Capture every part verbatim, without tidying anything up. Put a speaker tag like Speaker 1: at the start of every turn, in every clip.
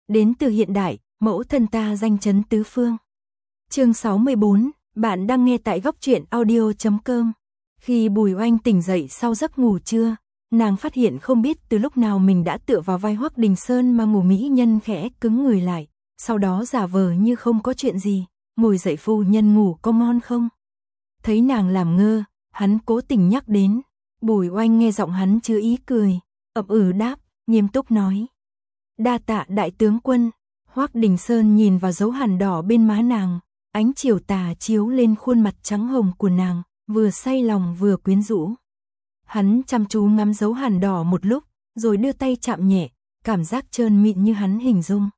Speaker 1: đến từ hiện đại, mẫu thân ta danh chấn tứ phương. Chương sáu mươi bốn, bạn đang nghe tại góc truyện audio chấm com. Khi Bùi Oanh tỉnh dậy sau giấc ngủ trưa, nàng phát hiện không biết từ lúc nào mình đã tựa vào vai Hoắc Đình Sơn mà ngủ mỹ nhân khẽ cứng người lại, sau đó giả vờ như không có chuyện gì, ngồi dậy phu nhân ngủ có ngon không? Thấy nàng làm ngơ, hắn cố tình nhắc đến, Bùi Oanh nghe giọng hắn chứa ý cười, ậm ừ đáp, nghiêm túc nói. Đa tạ đại tướng quân. Hoắc Đình Sơn nhìn vào dấu hằn đỏ bên má nàng, ánh chiều tà chiếu lên khuôn mặt trắng hồng của nàng, vừa say lòng vừa quyến rũ. Hắn chăm chú ngắm dấu hằn đỏ một lúc, rồi đưa tay chạm nhẹ, cảm giác trơn mịn như hắn hình dung.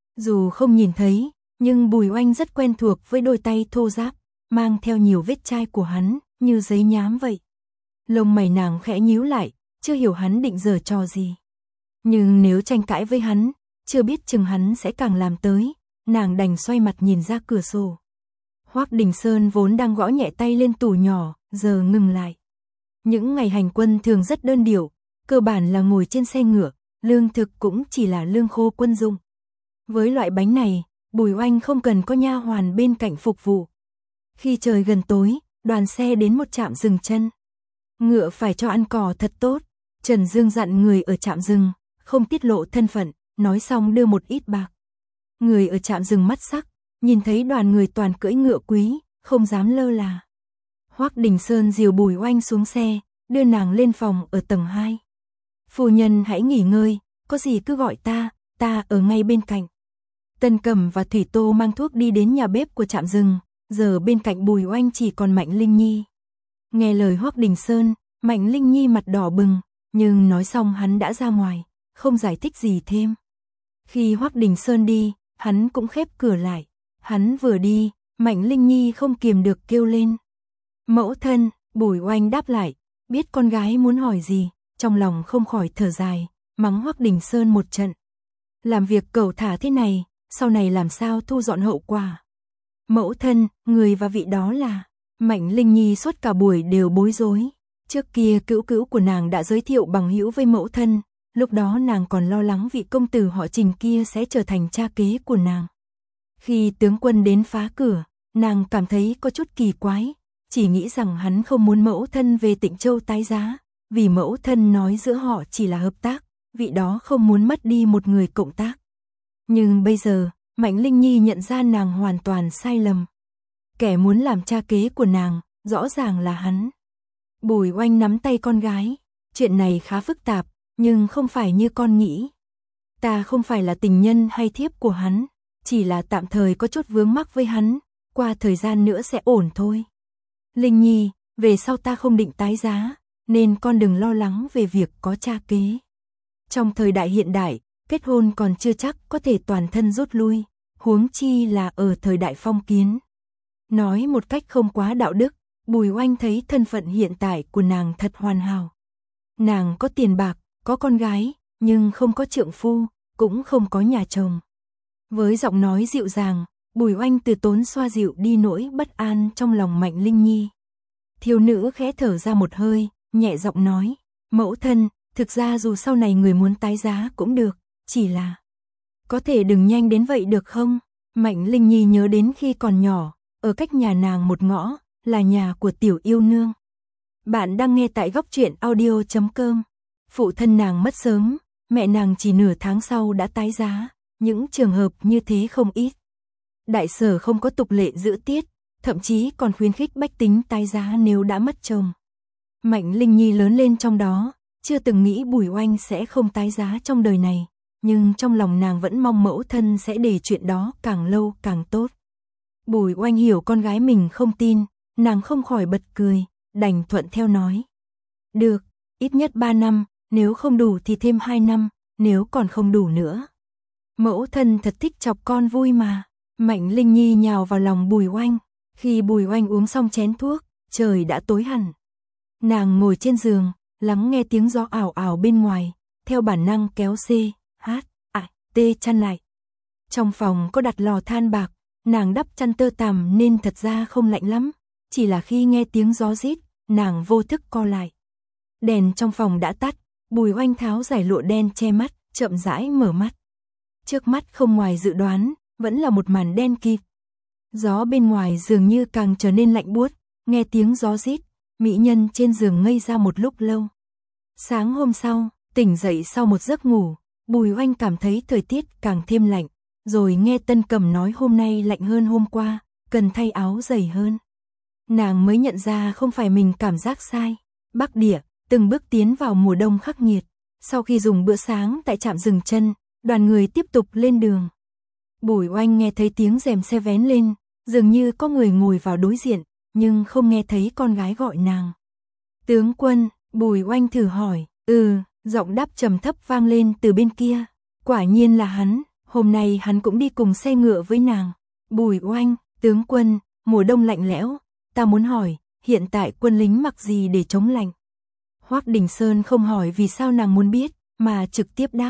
Speaker 1: Dù không nhìn thấy, nhưng Bùi Oanh rất quen thuộc với đôi tay thô ráp, mang theo nhiều vết chai của hắn, như giấy nhám vậy. Lông mày nàng khẽ nhíu lại, chưa hiểu hắn định giở trò gì. Nhưng nếu tranh cãi với hắn, chưa biết chừng hắn sẽ càng làm tới, nàng đành xoay mặt nhìn ra cửa sổ. Hoắc Đình Sơn vốn đang gõ nhẹ tay lên tủ nhỏ, giờ ngừng lại. Những ngày hành quân thường rất đơn điệu, cơ bản là ngồi trên xe ngựa, lương thực cũng chỉ là lương khô quân dụng. Với loại bánh này, Bùi Oanh không cần có nha hoàn bên cạnh phục vụ. Khi trời gần tối, đoàn xe đến một trạm dừng chân. Ngựa phải cho ăn cỏ thật tốt, Trần Dương dặn người ở trạm dừng, không tiết lộ thân phận, nói xong đưa một ít bạc. Người ở trạm dừng mắt sắc, nhìn thấy đoàn người toàn cưỡi ngựa quý, không dám lơ là. Hoắc Đình Sơn dìu Bùi Oanh xuống xe, đưa nàng lên phòng ở tầng hai. Phu nhân hãy nghỉ ngơi, có gì cứ gọi ta, ta ở ngay bên cạnh. Tân Cẩm và Thủy Tô mang thuốc đi đến nhà bếp của trạm dừng, giờ bên cạnh Bùi Oanh chỉ còn Mạnh Linh Nhi. Nghe lời Hoắc Đình Sơn, Mạnh Linh Nhi mặt đỏ bừng, nhưng nói xong hắn đã ra ngoài, không giải thích gì thêm. Khi Hoắc Đình Sơn đi, hắn cũng khép cửa lại. Hắn vừa đi, Mạnh Linh Nhi không kiềm được kêu lên. Mẫu thân, Bùi Oanh đáp lại, biết con gái muốn hỏi gì, trong lòng không khỏi thở dài, mắng Hoắc Đình Sơn một trận. Làm việc cẩu thả thế này, sau này làm sao thu dọn hậu quả. Mẫu thân, người và vị đó là... Mạnh Linh Nhi suốt cả buổi đều bối rối. Trước kia cữu cữu của nàng đã giới thiệu bằng hữu với mẫu thân, lúc đó nàng còn lo lắng vị công tử họ Trình kia sẽ trở thành cha kế của nàng. Khi tướng quân đến phá cửa, nàng cảm thấy có chút kỳ quái, chỉ nghĩ rằng hắn không muốn mẫu thân về Tịnh Châu tái giá, vì mẫu thân nói giữa họ chỉ là hợp tác, vị đó không muốn mất đi một người cộng tác. Nhưng bây giờ, Mạnh Linh Nhi nhận ra nàng hoàn toàn sai lầm. Kẻ muốn làm cha kế của nàng, rõ ràng là hắn. Bùi Oanh nắm tay con gái, chuyện này khá phức tạp, nhưng không phải như con nghĩ. Ta không phải là tình nhân hay thiếp của hắn, chỉ là tạm thời có chút vướng mắc với hắn, qua thời gian nữa sẽ ổn thôi. Linh Nhi, về sau ta không định tái giá, nên con đừng lo lắng về việc có cha kế. Trong thời đại hiện đại, kết hôn còn chưa chắc có thể toàn thân rút lui, huống chi là ở thời đại phong kiến. Nói một cách không quá đạo đức, Bùi Oanh thấy thân phận hiện tại của nàng thật hoàn hảo. Nàng có tiền bạc, có con gái, nhưng không có trượng phu, cũng không có nhà chồng. Với giọng nói dịu dàng, Bùi Oanh từ tốn xoa dịu đi nỗi bất an trong lòng Mạnh Linh Nhi. Thiếu nữ khẽ thở ra một hơi, nhẹ giọng nói, mẫu thân, thực ra dù sau này người muốn tái giá cũng được, chỉ là... Có thể đừng nhanh đến vậy được không? Mạnh Linh Nhi nhớ đến khi còn nhỏ, ở cách nhà nàng một ngõ, là nhà của tiểu yêu nương. Bạn đang nghe tại góc truyện audio chấm com. Phụ thân nàng mất sớm, mẹ nàng chỉ nửa tháng sau đã tái giá, những trường hợp như thế không ít. Đại sở không có tục lệ giữ tiết, thậm chí còn khuyến khích bách tính tái giá nếu đã mất chồng. Mạnh Linh Nhi lớn lên trong đó, chưa từng nghĩ Bùi Oanh sẽ không tái giá trong đời này, nhưng trong lòng nàng vẫn mong mẫu thân sẽ để chuyện đó càng lâu càng tốt. Bùi Oanh hiểu con gái mình không tin, nàng không khỏi bật cười, đành thuận theo nói. Được, ít nhất ba năm, nếu không đủ thì thêm hai năm, nếu còn không đủ nữa. Mẫu thân thật thích chọc con vui mà. Mạnh Linh Nhi nhào vào lòng Bùi Oanh. Khi Bùi Oanh uống xong chén thuốc, trời đã tối hẳn. Nàng ngồi trên giường, lắng nghe tiếng gió ảo ảo bên ngoài, theo bản năng kéo C, H, A, T chăn lại. Trong phòng có đặt lò than bạc, nàng đắp chăn tơ tằm nên thật ra không lạnh lắm, chỉ là khi nghe tiếng gió rít, nàng vô thức co lại. Đèn trong phòng đã tắt, Bùi Oanh tháo giải lụa đen che mắt, chậm rãi mở mắt. Trước mắt không ngoài dự đoán, vẫn là một màn đen kịt. Gió bên ngoài dường như càng trở nên lạnh buốt, nghe tiếng gió rít, mỹ nhân trên giường ngây ra một lúc lâu. Sáng hôm sau, tỉnh dậy sau một giấc ngủ, Bùi Oanh cảm thấy thời tiết càng thêm lạnh, rồi nghe Tân Cầm nói hôm nay lạnh hơn hôm qua, cần thay áo dày hơn. Nàng mới nhận ra không phải mình cảm giác sai. Bắc Địa, từng bước tiến vào mùa đông khắc nghiệt. Sau khi dùng bữa sáng tại trạm dừng chân, đoàn người tiếp tục lên đường. Bùi Oanh nghe thấy tiếng rèm xe vén lên, dường như có người ngồi vào đối diện, nhưng không nghe thấy con gái gọi nàng. Tướng quân, Bùi Oanh thử hỏi, ừ, giọng đáp trầm thấp vang lên từ bên kia. Quả nhiên là hắn, hôm nay hắn cũng đi cùng xe ngựa với nàng. Bùi Oanh, tướng quân, mùa đông lạnh lẽo, ta muốn hỏi, hiện tại quân lính mặc gì để chống lạnh? Hoắc Đình Sơn không hỏi vì sao nàng muốn biết, mà trực tiếp đáp.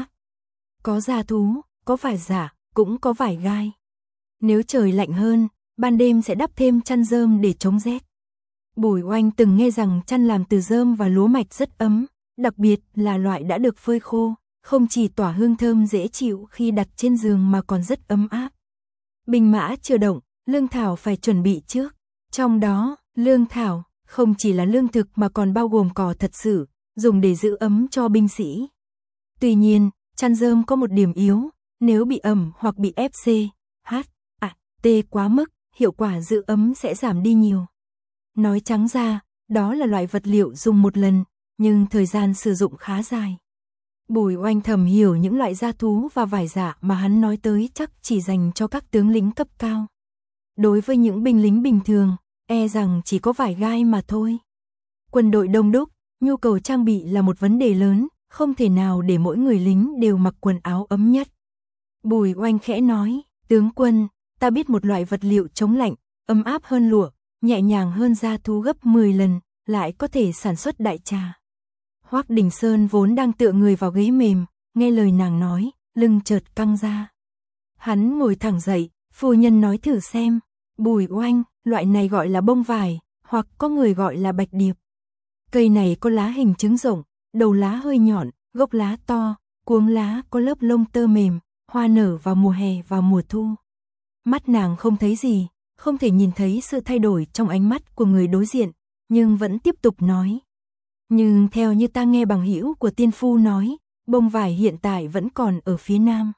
Speaker 1: Có da thú, có vải giả, cũng có vải gai. Nếu trời lạnh hơn, ban đêm sẽ đắp thêm chăn rơm để chống rét. Bùi Oanh từng nghe rằng chăn làm từ rơm và lúa mạch rất ấm, đặc biệt là loại đã được phơi khô, không chỉ tỏa hương thơm dễ chịu khi đặt trên giường mà còn rất ấm áp. Binh mã chưa động, lương thảo phải chuẩn bị trước. Trong đó, lương thảo không chỉ là lương thực mà còn bao gồm cỏ thật sự, dùng để giữ ấm cho binh sĩ. Tuy nhiên, chăn rơm có một điểm yếu, nếu bị ẩm hoặc bị ép xê, hát, à, tê quá mức, hiệu quả giữ ấm sẽ giảm đi nhiều. Nói trắng ra, đó là loại vật liệu dùng một lần, nhưng thời gian sử dụng khá dài. Bùi Oanh thầm hiểu những loại da thú và vải giả mà hắn nói tới chắc chỉ dành cho các tướng lĩnh cấp cao. Đối với những binh lính bình thường, e rằng chỉ có vải gai mà thôi. Quân đội đông đúc, nhu cầu trang bị là một vấn đề lớn, không thể nào để mỗi người lính đều mặc quần áo ấm nhất. Bùi Oanh khẽ nói, tướng quân, ta biết một loại vật liệu chống lạnh, ấm áp hơn lụa, nhẹ nhàng hơn da thú gấp mười lần, lại có thể sản xuất đại trà. Hoắc Đình Sơn vốn đang tựa người vào ghế mềm, nghe lời nàng nói, lưng chợt căng ra. Hắn ngồi thẳng dậy, phu nhân nói thử xem. Bùi Oanh, loại này gọi là bông vải, hoặc có người gọi là bạch điệp. Cây này có lá hình trứng rộng, đầu lá hơi nhọn, gốc lá to, cuống lá có lớp lông tơ mềm, hoa nở vào mùa hè và mùa thu. Mắt nàng không thấy gì, không thể nhìn thấy sự thay đổi trong ánh mắt của người đối diện, nhưng vẫn tiếp tục nói. Nhưng theo như ta nghe bằng hữu của tiên phu nói, bông vải hiện tại vẫn còn ở phía nam.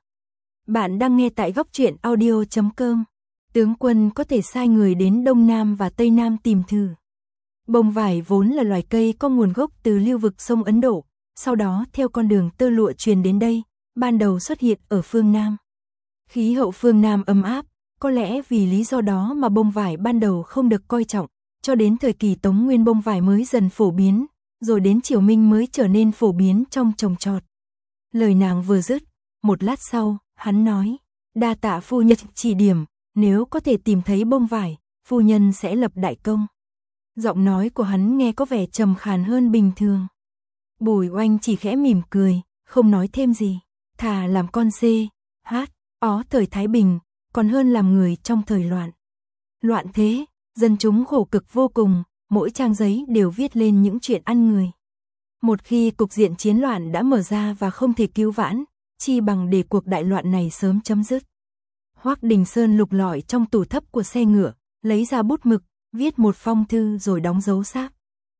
Speaker 1: Bạn đang nghe tại góc truyện audio chấm com. Tướng quân có thể sai người đến Đông Nam và Tây Nam tìm thử. Bông vải vốn là loài cây có nguồn gốc từ lưu vực sông Ấn Độ, sau đó theo con đường tơ lụa truyền đến đây, ban đầu xuất hiện ở phương Nam. Khí hậu phương Nam ấm áp, có lẽ vì lý do đó mà bông vải ban đầu không được coi trọng, cho đến thời kỳ Tống Nguyên bông vải mới dần phổ biến, rồi đến Triều Minh mới trở nên phổ biến trong trồng trọt. Lời nàng vừa dứt, một lát sau, hắn nói, đa tạ phu nhân chỉ điểm, nếu có thể tìm thấy bông vải, phu nhân sẽ lập đại công. Giọng nói của hắn nghe có vẻ trầm khàn hơn bình thường. Bùi Oanh chỉ khẽ mỉm cười, không nói thêm gì, thà làm con dê, hát, ó thời Thái Bình, còn hơn làm người trong thời loạn. Loạn thế, dân chúng khổ cực vô cùng, mỗi trang giấy đều viết lên những chuyện ăn người. Một khi cục diện chiến loạn đã mở ra và không thể cứu vãn, chi bằng để cuộc đại loạn này sớm chấm dứt. Hoắc Đình Sơn lục lọi trong tủ thấp của xe ngựa, lấy ra bút mực, viết một phong thư rồi đóng dấu xác.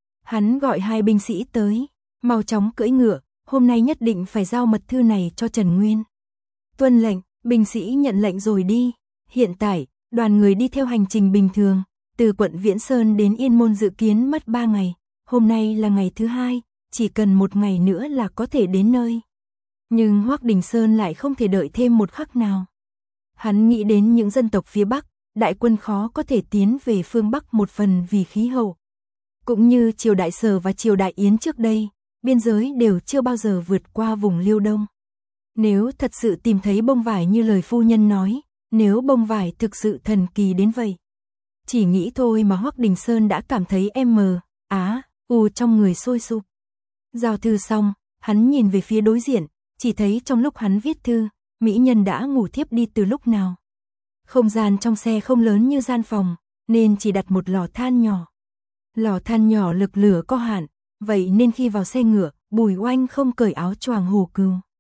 Speaker 1: Hắn gọi hai binh sĩ tới, mau chóng cưỡi ngựa, hôm nay nhất định phải giao mật thư này cho Trần Nguyên. Tuân lệnh, binh sĩ nhận lệnh rồi đi. Hiện tại, đoàn người đi theo hành trình bình thường, từ quận Viễn Sơn đến Yên Môn dự kiến mất ba ngày, hôm nay là ngày thứ hai, chỉ cần một ngày nữa là có thể đến nơi. Nhưng Hoắc Đình Sơn lại không thể đợi thêm một khắc nào. Hắn nghĩ đến những dân tộc phía Bắc, đại quân khó có thể tiến về phương Bắc một phần vì khí hậu. Cũng như triều Đại Sở và triều Đại Yến trước đây, biên giới đều chưa bao giờ vượt qua vùng Liêu Đông. Nếu thật sự tìm thấy bông vải như lời phu nhân nói, nếu bông vải thực sự thần kỳ đến vậy. Chỉ nghĩ thôi mà Hoắc Đình Sơn đã cảm thấy em mờ, á, u trong người sôi sục. Giao thư xong, hắn nhìn về phía đối diện, chỉ thấy trong lúc hắn viết thư, mỹ nhân đã ngủ thiếp đi từ lúc nào. Không gian trong xe không lớn như gian phòng, nên chỉ đặt một lò than nhỏ. Lò than nhỏ lực lửa có hạn, vậy nên khi vào xe ngựa, Bùi Oanh không cởi áo choàng hồ cừu.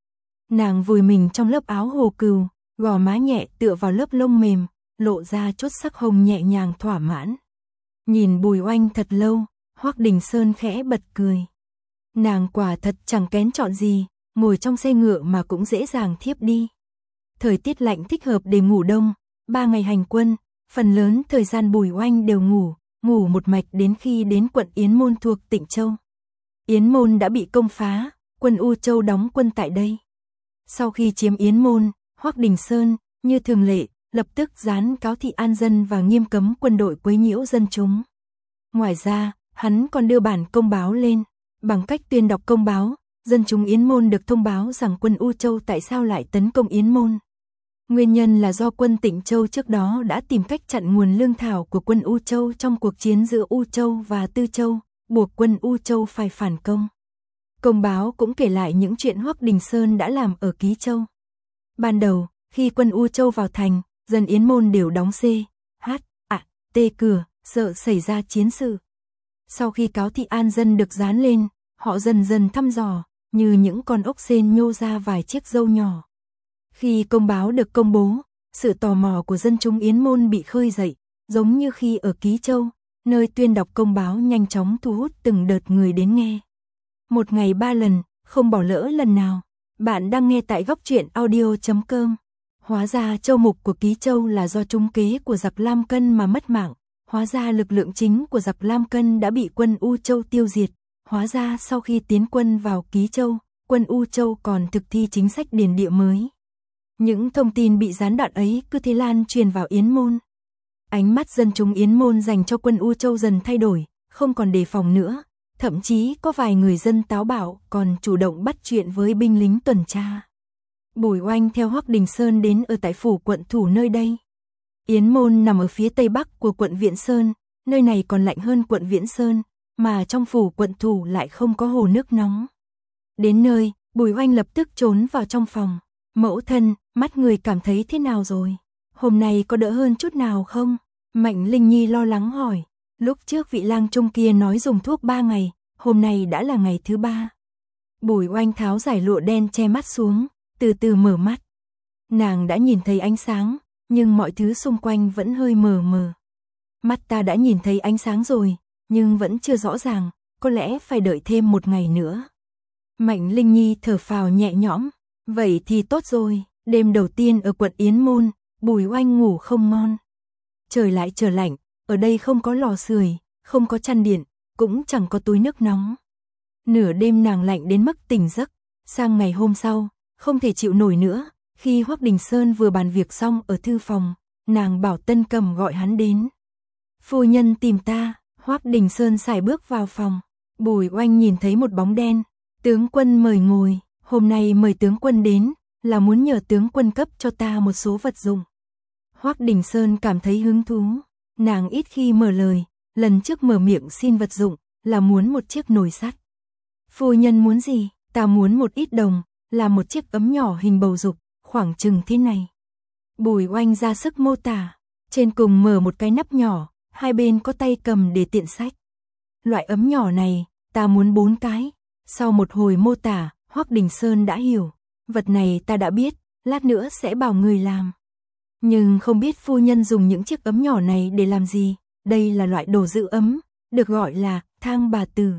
Speaker 1: Nàng vùi mình trong lớp áo hồ cừu, gò má nhẹ tựa vào lớp lông mềm, lộ ra chút sắc hồng nhẹ nhàng thỏa mãn. Nhìn Bùi Oanh thật lâu, Hoắc Đình Sơn khẽ bật cười. Nàng quả thật chẳng kén chọn gì, ngồi trong xe ngựa mà cũng dễ dàng thiếp đi. Thời tiết lạnh thích hợp để ngủ đông, ba ngày hành quân, phần lớn thời gian Bùi Oanh đều ngủ, ngủ một mạch đến khi đến quận Yến Môn thuộc Tịnh Châu. Yến Môn đã bị công phá, quân U Châu đóng quân tại đây. Sau khi chiếm Yến Môn, Hoắc Đình Sơn, như thường lệ, lập tức dán cáo thị an dân và nghiêm cấm quân đội quấy nhiễu dân chúng. Ngoài ra, hắn còn đưa bản công báo lên, bằng cách tuyên đọc công báo, dân chúng Yến Môn được thông báo rằng quân U Châu tại sao lại tấn công Yến Môn. Nguyên nhân là do quân Tịnh Châu trước đó đã tìm cách chặn nguồn lương thảo của quân U Châu trong cuộc chiến giữa U Châu và Tư Châu, buộc quân U Châu phải phản công. Công báo cũng kể lại những chuyện Hoắc Đình Sơn đã làm ở Ký Châu. Ban đầu, khi quân U Châu vào thành, dân Yến Môn đều đóng C, H, A, T cửa, sợ xảy ra chiến sự. Sau khi cáo thị an dân được dán lên, họ dần dần thăm dò, như những con ốc sên nhô ra vài chiếc râu nhỏ. Khi công báo được công bố, sự tò mò của dân chúng Yến Môn bị khơi dậy, giống như khi ở Ký Châu, nơi tuyên đọc công báo nhanh chóng thu hút từng đợt người đến nghe. Một ngày ba lần, không bỏ lỡ lần nào. Bạn đang nghe tại góc truyện audio chấm com. Hóa ra châu mục của Ký Châu là do trúng kế của giặc Lam Cân mà mất mạng. Hóa ra lực lượng chính của giặc Lam Cân đã bị quân U Châu tiêu diệt. Hóa ra sau khi tiến quân vào Ký Châu, quân U Châu còn thực thi chính sách điền địa mới. Những thông tin bị gián đoạn ấy cứ thế lan truyền vào Yến Môn. Ánh mắt dân chúng Yến Môn dành cho quân U Châu dần thay đổi, không còn đề phòng nữa. Thậm chí có vài người dân táo bạo còn chủ động bắt chuyện với binh lính tuần tra. Bùi Oanh theo Hoắc Đình Sơn đến ở tại phủ quận thủ nơi đây. Yến Môn nằm ở phía tây bắc của quận Viễn Sơn, nơi này còn lạnh hơn quận Viễn Sơn, mà trong phủ quận thủ lại không có hồ nước nóng. Đến nơi, Bùi Oanh lập tức trốn vào trong phòng. Mẫu thân, mắt người cảm thấy thế nào rồi? Hôm nay có đỡ hơn chút nào không? Mạnh Linh Nhi lo lắng hỏi. Lúc trước vị lang trung kia nói dùng thuốc ba ngày, hôm nay đã là ngày thứ ba. Bùi Oanh tháo giải lụa đen che mắt xuống, từ từ mở mắt. Nàng đã nhìn thấy ánh sáng, nhưng mọi thứ xung quanh vẫn hơi mờ mờ. Mắt ta đã nhìn thấy ánh sáng rồi, nhưng vẫn chưa rõ ràng, có lẽ phải đợi thêm một ngày nữa. Mạnh Linh Nhi thở phào nhẹ nhõm, vậy thì tốt rồi. Đêm đầu tiên ở quận Yến Môn, Bùi Oanh ngủ không ngon. Trời lại trở lạnh, ở đây không có lò sưởi, không có chăn điện, cũng chẳng có túi nước nóng. Nửa đêm nàng lạnh đến mức tỉnh giấc, sang ngày hôm sau, không thể chịu nổi nữa, khi Hoắc Đình Sơn vừa bàn việc xong ở thư phòng, nàng bảo Tân Cầm gọi hắn đến. Phu nhân tìm ta. Hoắc Đình Sơn sải bước vào phòng. Bùi Oanh nhìn thấy một bóng đen. Tướng quân mời ngồi, hôm nay mời tướng quân đến, là muốn nhờ tướng quân cấp cho ta một số vật dụng. Hoắc Đình Sơn cảm thấy hứng thú, nàng ít khi mở lời, lần trước mở miệng xin vật dụng, là muốn một chiếc nồi sắt. Phu nhân muốn gì? Ta muốn một ít đồng, là một chiếc ấm nhỏ hình bầu dục, khoảng chừng thế này. Bùi Oanh ra sức mô tả, trên cùng mở một cái nắp nhỏ, hai bên có tay cầm để tiện xách. Loại ấm nhỏ này, ta muốn bốn cái. Sau một hồi mô tả, Hoắc Đình Sơn đã hiểu, vật này ta đã biết, lát nữa sẽ bảo người làm. Nhưng không biết phu nhân dùng những chiếc ấm nhỏ này để làm gì, đây là loại đồ giữ ấm, được gọi là thang bà tử.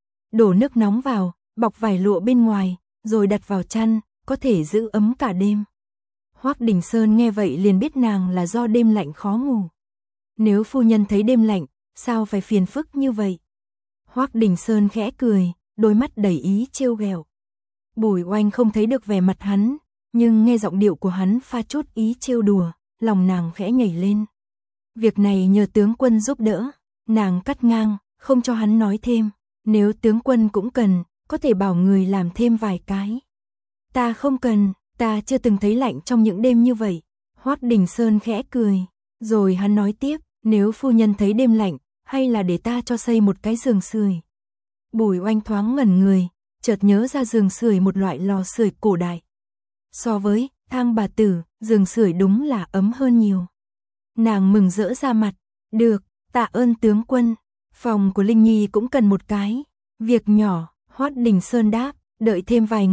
Speaker 1: Đổ nước nóng vào, bọc vải lụa bên ngoài, rồi đặt vào chăn, có thể giữ ấm cả đêm. Hoắc Đình Sơn nghe vậy liền biết nàng là do đêm lạnh khó ngủ. Nếu phu nhân thấy đêm lạnh, sao phải phiền phức như vậy? Hoắc Đình Sơn khẽ cười, đôi mắt đầy ý trêu ghẹo. Bùi Oanh không thấy được vẻ mặt hắn, nhưng nghe giọng điệu của hắn pha chút ý trêu đùa, lòng nàng khẽ nhảy lên. Việc này nhờ tướng quân giúp đỡ, nàng cắt ngang, không cho hắn nói thêm. Nếu tướng quân cũng cần, có thể bảo người làm thêm vài cái. Ta không cần, ta chưa từng thấy lạnh trong những đêm như vậy. Hoắc Đình Sơn khẽ cười, rồi hắn nói tiếp, nếu phu nhân thấy đêm lạnh, hay là để ta cho xây một cái giường sưởi. Bùi Oanh thoáng ngẩn người, chợt nhớ ra giường sưởi một loại lò sưởi cổ đại. So với thang bà tử, giường sưởi đúng là ấm hơn nhiều. Nàng mừng rỡ ra mặt, được, tạ ơn tướng quân. Phòng của Linh Nhi cũng cần một cái. Việc nhỏ, Hoắc Đình Sơn đáp, đợi thêm vài ngày,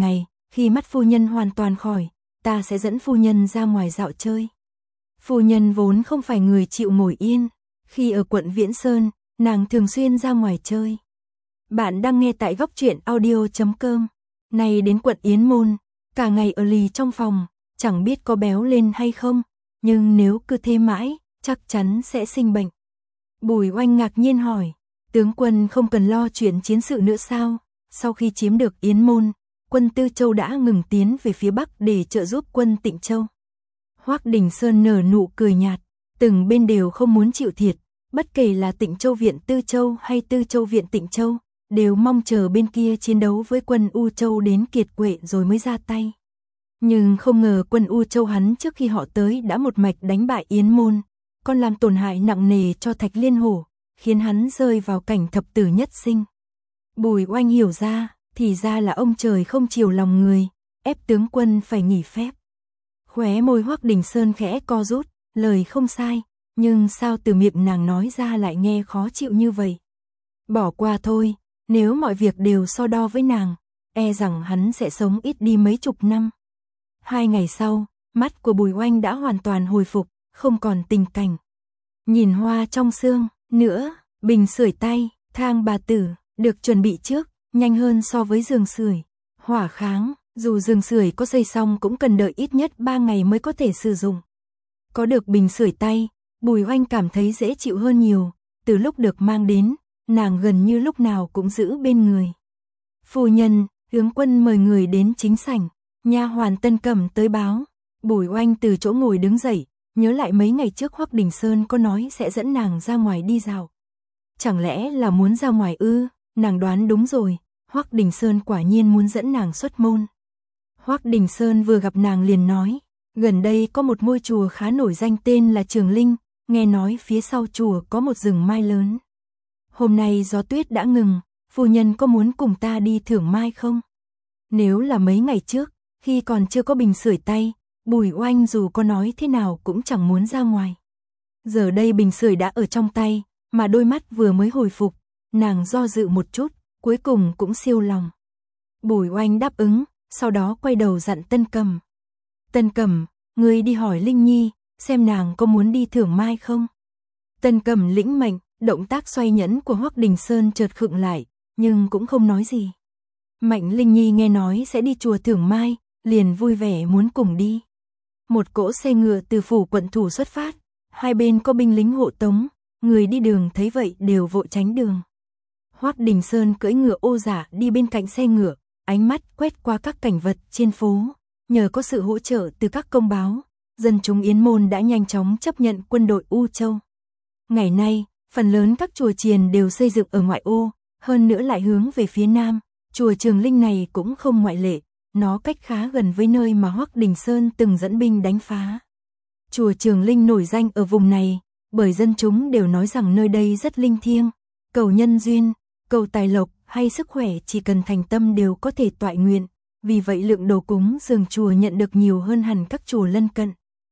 Speaker 1: khi mắt phu nhân hoàn toàn khỏi, ta sẽ dẫn phu nhân ra ngoài dạo chơi. Phu nhân vốn không phải người chịu ngồi yên, khi ở quận Viễn Sơn, nàng thường xuyên ra ngoài chơi. Bạn đang nghe tại góc truyện audio chấm com. Này đến quận Yến Môn, cả ngày ở lì trong phòng, chẳng biết có béo lên hay không, nhưng nếu cứ thế mãi, chắc chắn sẽ sinh bệnh. Bùi Oanh ngạc nhiên hỏi, tướng quân không cần lo chuyện chiến sự nữa sao? Sau khi chiếm được Yến Môn, quân Tư Châu đã ngừng tiến về phía Bắc để trợ giúp quân Tịnh Châu. Hoắc Đình Sơn nở nụ cười nhạt, từng bên đều không muốn chịu thiệt, bất kể là Tịnh Châu viện Tư Châu hay Tư Châu viện Tịnh Châu, đều mong chờ bên kia chiến đấu với quân U Châu đến kiệt quệ rồi mới ra tay. Nhưng không ngờ quân U Châu hắn trước khi họ tới đã một mạch đánh bại Yến Môn, còn làm tổn hại nặng nề cho Thạch Liên Hổ, khiến hắn rơi vào cảnh thập tử nhất sinh. Bùi Oanh hiểu ra, thì ra là ông trời không chiều lòng người, ép tướng quân phải nghỉ phép. Khóe môi Hoắc Đình Sơn khẽ co rút, lời không sai, nhưng sao từ miệng nàng nói ra lại nghe khó chịu như vậy. Bỏ qua thôi, nếu mọi việc đều so đo với nàng, e rằng hắn sẽ sống ít đi mấy chục năm. Hai ngày sau, mắt của Bùi Oanh đã hoàn toàn hồi phục, không còn tình cảnh. Nhìn hoa trong sương, nữa, bình sưởi tay, thang bà tử, được chuẩn bị trước, nhanh hơn so với giường sưởi. Hỏa kháng, dù giường sưởi có xây xong cũng cần đợi ít nhất ba ngày mới có thể sử dụng. Có được bình sưởi tay, Bùi Oanh cảm thấy dễ chịu hơn nhiều, từ lúc được mang đến, nàng gần như lúc nào cũng giữ bên người. Phu nhân, tướng quân mời người đến chính sảnh, nha hoàn Tân Cẩm tới báo. Bùi Oanh từ chỗ ngồi đứng dậy, nhớ lại mấy ngày trước Hoắc Đình Sơn có nói sẽ dẫn nàng ra ngoài đi dạo. Chẳng lẽ là muốn ra ngoài ư? Nàng đoán đúng rồi, Hoắc Đình Sơn quả nhiên muốn dẫn nàng xuất môn. Hoắc Đình Sơn vừa gặp nàng liền nói, gần đây có một ngôi chùa khá nổi danh tên là Trường Linh, nghe nói phía sau chùa có một rừng mai lớn. Hôm nay gió tuyết đã ngừng, phu nhân có muốn cùng ta đi thưởng mai không? Nếu là mấy ngày trước, khi còn chưa có bình sưởi tay, Bùi Oanh dù có nói thế nào cũng chẳng muốn ra ngoài. Giờ đây bình sưởi đã ở trong tay, mà đôi mắt vừa mới hồi phục, nàng do dự một chút, cuối cùng cũng siêu lòng. Bùi Oanh đáp ứng, sau đó quay đầu dặn Tân Cẩm. Tân Cẩm, ngươi đi hỏi Linh Nhi, xem nàng có muốn đi thưởng mai không? Tân Cẩm lĩnh mệnh, động tác xoay nhẫn của Hoắc Đình Sơn chợt khựng lại, nhưng cũng không nói gì. Mạnh Linh Nhi nghe nói sẽ đi chùa thưởng mai, liền vui vẻ muốn cùng đi. Một cỗ xe ngựa từ phủ quận thủ xuất phát, hai bên có binh lính hộ tống, người đi đường thấy vậy đều vội tránh đường. Hoắc Đình Sơn cưỡi ngựa ô giả đi bên cạnh xe ngựa, ánh mắt quét qua các cảnh vật trên phố, nhờ có sự hỗ trợ từ các công báo, dân chúng Yến Môn đã nhanh chóng chấp nhận quân đội U Châu. Ngày nay, phần lớn các chùa chiền đều xây dựng ở ngoại ô, hơn nữa lại hướng về phía nam, chùa Trường Linh này cũng không ngoại lệ, nó cách khá gần với nơi mà Hoắc Đình Sơn từng dẫn binh đánh phá. Chùa Trường Linh nổi danh ở vùng này, bởi dân chúng đều nói rằng nơi đây rất linh thiêng, cầu nhân duyên, cầu tài lộc hay sức khỏe chỉ cần thành tâm đều có thể toại nguyện, vì vậy lượng đồ cúng dường chùa nhận được nhiều hơn hẳn các chùa lân cận.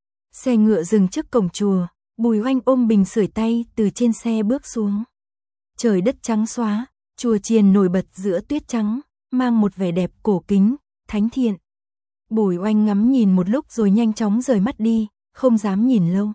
Speaker 1: Xe ngựa dừng trước cổng chùa, Bùi Oanh ôm bình sưởi tay từ trên xe bước xuống. Trời đất trắng xóa, chùa chiền nổi bật giữa tuyết trắng, mang một vẻ đẹp cổ kính, thánh thiện. Bùi Oanh ngắm nhìn một lúc rồi nhanh chóng rời mắt đi, không dám nhìn lâu.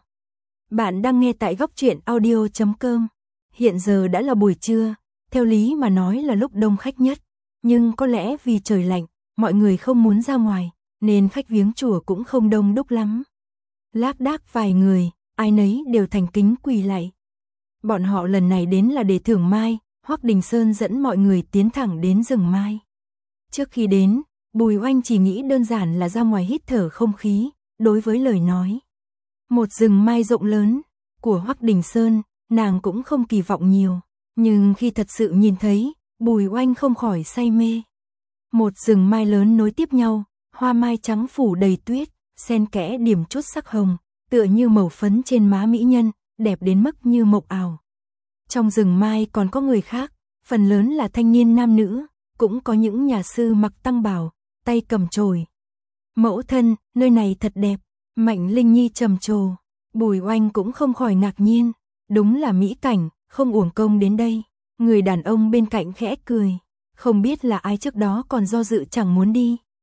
Speaker 1: Bạn đang nghe tại góc truyện audio chấm com. Hiện giờ đã là buổi trưa, theo lý mà nói là lúc đông khách nhất, nhưng có lẽ vì trời lạnh, mọi người không muốn ra ngoài, nên khách viếng chùa cũng không đông đúc lắm. Lác đác vài người, ai nấy đều thành kính quỳ lạy. Bọn họ lần này đến là để thưởng mai, Hoắc Đình Sơn dẫn mọi người tiến thẳng đến rừng mai. Trước khi đến, Bùi Oanh chỉ nghĩ đơn giản là ra ngoài hít thở không khí, đối với lời nói. Một rừng mai rộng lớn, của Hoắc Đình Sơn, nàng cũng không kỳ vọng nhiều, nhưng khi thật sự nhìn thấy, Bùi Oanh không khỏi say mê. Một rừng mai lớn nối tiếp nhau, hoa mai trắng phủ đầy tuyết, xen kẽ điểm chút sắc hồng, tựa như màu phấn trên má mỹ nhân, đẹp đến mức như mộng ảo. Trong rừng mai còn có người khác, phần lớn là thanh niên nam nữ, cũng có những nhà sư mặc tăng bào, tay cầm chổi. Mẫu thân, nơi này thật đẹp, Mạnh Linh Nhi trầm trồ. Bùi Oanh cũng không khỏi ngạc nhiên, đúng là mỹ cảnh, không uổng công đến đây. Người đàn ông bên cạnh khẽ cười, không biết là ai trước đó còn do dự chẳng muốn đi.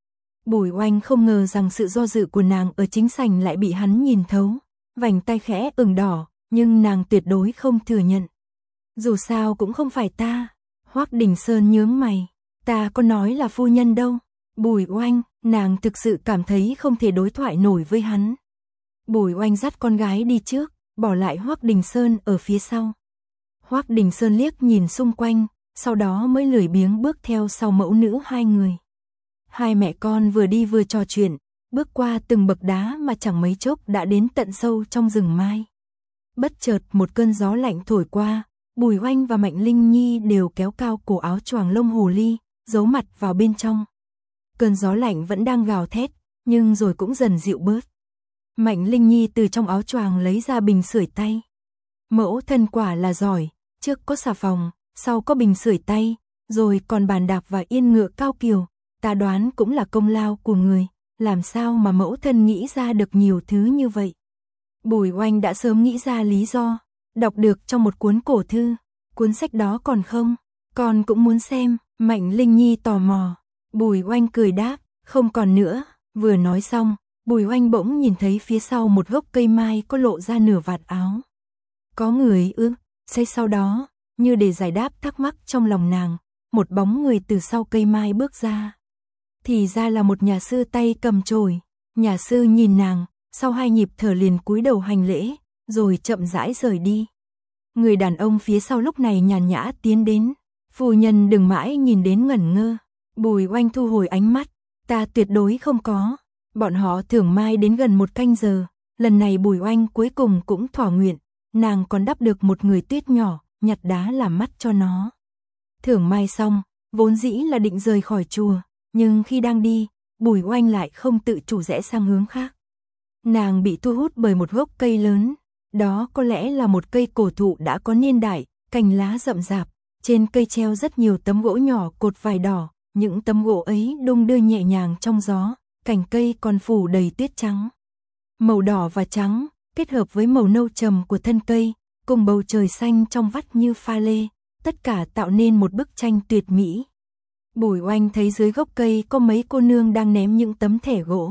Speaker 1: Bùi Oanh không ngờ rằng sự do dự của nàng ở chính sảnh lại bị hắn nhìn thấu, vành tay khẽ ửng đỏ, nhưng nàng tuyệt đối không thừa nhận. Dù sao cũng không phải ta. Hoắc Đình Sơn nhướng mày, ta có nói là phu nhân đâu. Bùi Oanh, nàng thực sự cảm thấy không thể đối thoại nổi với hắn. Bùi Oanh dắt con gái đi trước, bỏ lại Hoắc Đình Sơn ở phía sau. Hoắc Đình Sơn liếc nhìn xung quanh, sau đó mới lười biếng bước theo sau mẫu nữ hai người. Hai mẹ con vừa đi vừa trò chuyện, bước qua từng bậc đá mà chẳng mấy chốc đã đến tận sâu trong rừng mai. Bất chợt một cơn gió lạnh thổi qua, Bùi Oanh và Mạnh Linh Nhi đều kéo cao cổ áo choàng lông hồ ly, giấu mặt vào bên trong. Cơn gió lạnh vẫn đang gào thét, nhưng rồi cũng dần dịu bớt. Mạnh Linh Nhi từ trong áo choàng lấy ra bình sưởi tay. Mẫu thân quả là giỏi, trước có xà phòng, sau có bình sưởi tay, rồi còn bàn đạp và yên ngựa cao kiều, ta đoán cũng là công lao của người, làm sao mà mẫu thân nghĩ ra được nhiều thứ như vậy. Bùi Oanh đã sớm nghĩ ra lý do, đọc được trong một cuốn cổ thư, cuốn sách đó còn không, con cũng muốn xem. Mạnh Linh Nhi tò mò. Bùi Oanh cười đáp, không còn nữa. Vừa nói xong, Bùi Oanh bỗng nhìn thấy phía sau một gốc cây mai có lộ ra nửa vạt áo. Có người ư? Say sau đó, như để giải đáp thắc mắc trong lòng nàng, một bóng người từ sau cây mai bước ra. Thì ra là một nhà sư tay cầm chổi. Nhà sư nhìn nàng, sau hai nhịp thở liền cúi đầu hành lễ, rồi chậm rãi rời đi. Người đàn ông phía sau lúc này nhàn nhã tiến đến. Phu nhân đừng mãi nhìn đến ngẩn ngơ. Bùi Oanh thu hồi ánh mắt, ta tuyệt đối không có. Bọn họ thưởng mai đến gần một canh giờ, lần này Bùi Oanh cuối cùng cũng thỏa nguyện, nàng còn đắp được một người tuyết nhỏ, nhặt đá làm mắt cho nó. Thưởng mai xong, vốn dĩ là định rời khỏi chùa, nhưng khi đang đi, Bùi Oanh lại không tự chủ rẽ sang hướng khác. Nàng bị thu hút bởi một gốc cây lớn, đó có lẽ là một cây cổ thụ đã có niên đại, cành lá rậm rạp, trên cây treo rất nhiều tấm gỗ nhỏ cột vải đỏ, những tấm gỗ ấy đung đưa nhẹ nhàng trong gió, cành cây còn phủ đầy tuyết trắng. Màu đỏ và trắng, kết hợp với màu nâu trầm của thân cây, cùng bầu trời xanh trong vắt như pha lê, tất cả tạo nên một bức tranh tuyệt mỹ. Bùi Oanh thấy dưới gốc cây có mấy cô nương đang ném những tấm thẻ gỗ.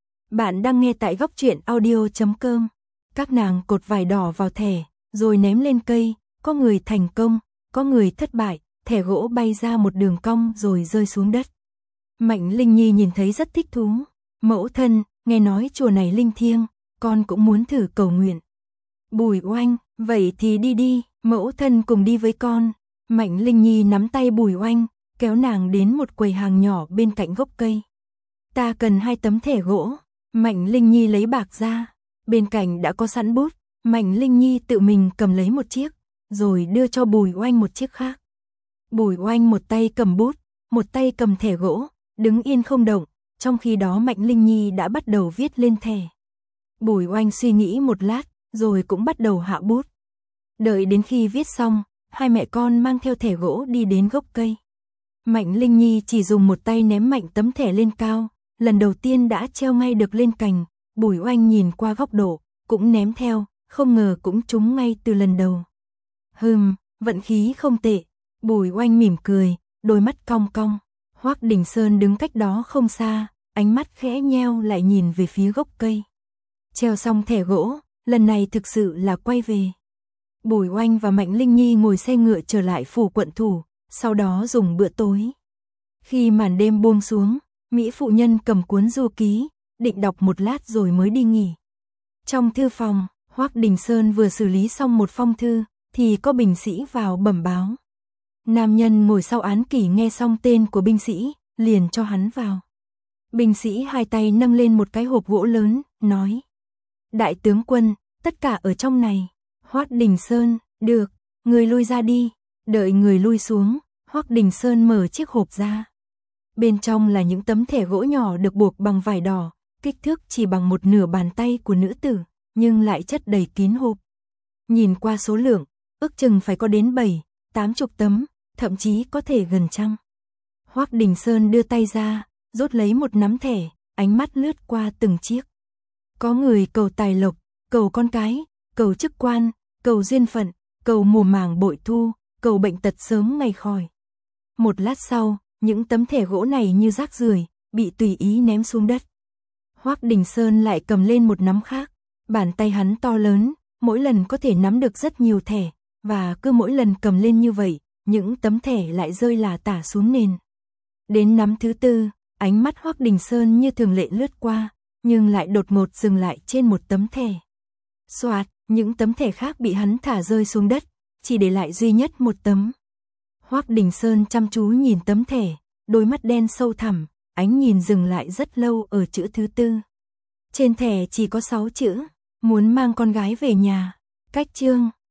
Speaker 1: Bạn đang nghe tại góc truyện audio chấm com. Các nàng cột vải đỏ vào thẻ, rồi ném lên cây, có người thành công, có người thất bại, thẻ gỗ bay ra một đường cong rồi rơi xuống đất. Mạnh Linh Nhi nhìn thấy rất thích thú. Mẫu thân, nghe nói chùa này linh thiêng, con cũng muốn thử cầu nguyện. Bùi Oanh, vậy thì đi đi, mẫu thân cùng đi với con. Mạnh Linh Nhi nắm tay Bùi Oanh, kéo nàng đến một quầy hàng nhỏ bên cạnh gốc cây. Ta cần hai tấm thẻ gỗ. Mạnh Linh Nhi lấy bạc ra, bên cạnh đã có sẵn bút. Mạnh Linh Nhi tự mình cầm lấy một chiếc, rồi đưa cho Bùi Oanh một chiếc khác. Bùi Oanh một tay cầm bút, một tay cầm thẻ gỗ, đứng yên không động, trong khi đó Mạnh Linh Nhi đã bắt đầu viết lên thẻ. Bùi Oanh suy nghĩ một lát, rồi cũng bắt đầu hạ bút. Đợi đến khi viết xong, hai mẹ con mang theo thẻ gỗ đi đến gốc cây. Mạnh Linh Nhi chỉ dùng một tay ném mạnh tấm thẻ lên cao, lần đầu tiên đã treo ngay được lên cành. Bùi Oanh nhìn qua góc độ, cũng ném theo, không ngờ cũng trúng ngay từ lần đầu. Hừm, vận khí không tệ. Bùi Oanh mỉm cười, đôi mắt cong cong. Hoắc Đình Sơn đứng cách đó không xa, ánh mắt khẽ nheo lại nhìn về phía gốc cây. Treo xong thẻ gỗ, lần này thực sự là quay về. Bùi Oanh và Mạnh Linh Nhi ngồi xe ngựa trở lại phủ quận thủ, sau đó dùng bữa tối. Khi màn đêm buông xuống, Mỹ phụ nhân cầm cuốn du ký, định đọc một lát rồi mới đi nghỉ. Trong thư phòng, Hoắc Đình Sơn vừa xử lý xong một phong thư, thì có binh sĩ vào bẩm báo. Nam nhân ngồi sau án kỷ nghe xong tên của binh sĩ, liền cho hắn vào. Binh sĩ hai tay nâng lên một cái hộp gỗ lớn, nói: Đại tướng quân, tất cả ở trong này. Hoắc Đình Sơn, được, người lui ra đi. Đợi người lui xuống, Hoắc Đình Sơn mở chiếc hộp ra. Bên trong là những tấm thẻ gỗ nhỏ được buộc bằng vải đỏ, kích thước chỉ bằng một nửa bàn tay của nữ tử, nhưng lại chất đầy kín hộp. Nhìn qua số lượng, ước chừng phải có đến bảy, tám chục tấm, thậm chí có thể gần trăm. Hoắc Đình Sơn đưa tay ra, rút lấy một nắm thẻ, ánh mắt lướt qua từng chiếc. Có người cầu tài lộc, cầu con cái, cầu chức quan, cầu duyên phận, cầu mùa màng bội thu, cầu bệnh tật sớm ngày khỏi. Một lát sau, những tấm thẻ gỗ này như rác rưởi, bị tùy ý ném xuống đất. Hoắc Đình Sơn lại cầm lên một nắm khác, bàn tay hắn to lớn, mỗi lần có thể nắm được rất nhiều thẻ, và cứ mỗi lần cầm lên như vậy, những tấm thẻ lại rơi lả tả xuống nền. Đến nắm thứ tư, ánh mắt Hoắc Đình Sơn như thường lệ lướt qua, nhưng lại đột ngột dừng lại trên một tấm thẻ. Soạt, những tấm thẻ khác bị hắn thả rơi xuống đất, chỉ để lại duy nhất một tấm. Hoắc Đình Sơn chăm chú nhìn tấm thẻ, đôi mắt đen sâu thẳm, ánh nhìn dừng lại rất lâu ở chữ thứ tư. Trên thẻ chỉ có sáu chữ, muốn mang con gái về nhà. Cách chương